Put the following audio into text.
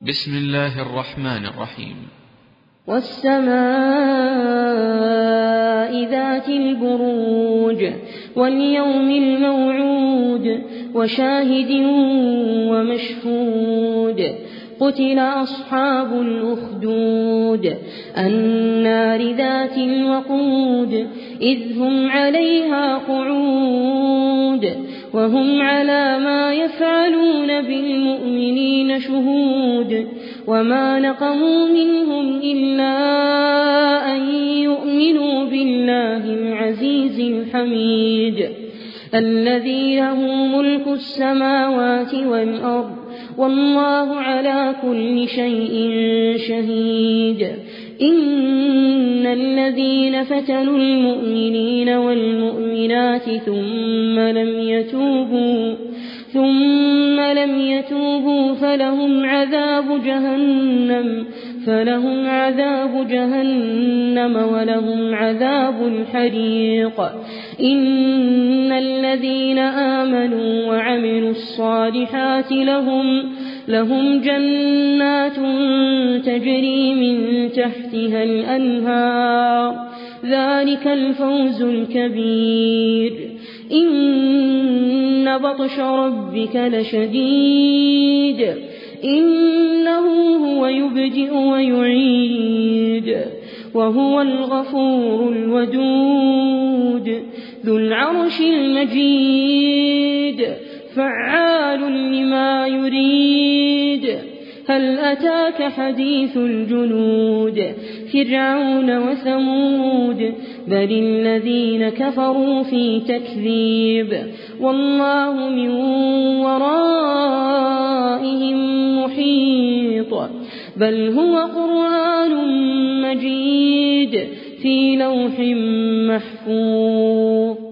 بسم الله الرحمن الرحيم. والسماء ذات البروج واليوم الموعود وشاهد ومشهود قتل أصحاب الأخدود النار ذات الوقود إذ هم عليها قعود وهم على ما يفعلون بالمؤمنين شهود وما نقموا منهم إلا أن يؤمنوا بالله العزيز الحميد الذي له ملك السماوات والأرض والله على كل شيء شهيد. إن الذين فتنوا المؤمنين والمؤمنات ثم لم يتوبوا فلهم عذاب جهنم ولهم عذاب الحريق. إن الذين آمنوا وعملوا الصالحات لهم جنات تجري من تحتها الأنهار ذلك الفوز الكبير. إن بطش ربك لشديد إنه هو يبدئ ويعيد وهو الغفور الودود ذو العرش المجيد فعال لما يريد. هل أتاك حديث الجنود فرعون وثمود بل الذين كفروا في تكذيب والله من ورائهم محيط بل هو قرآن مجيد في لوح محفوظ.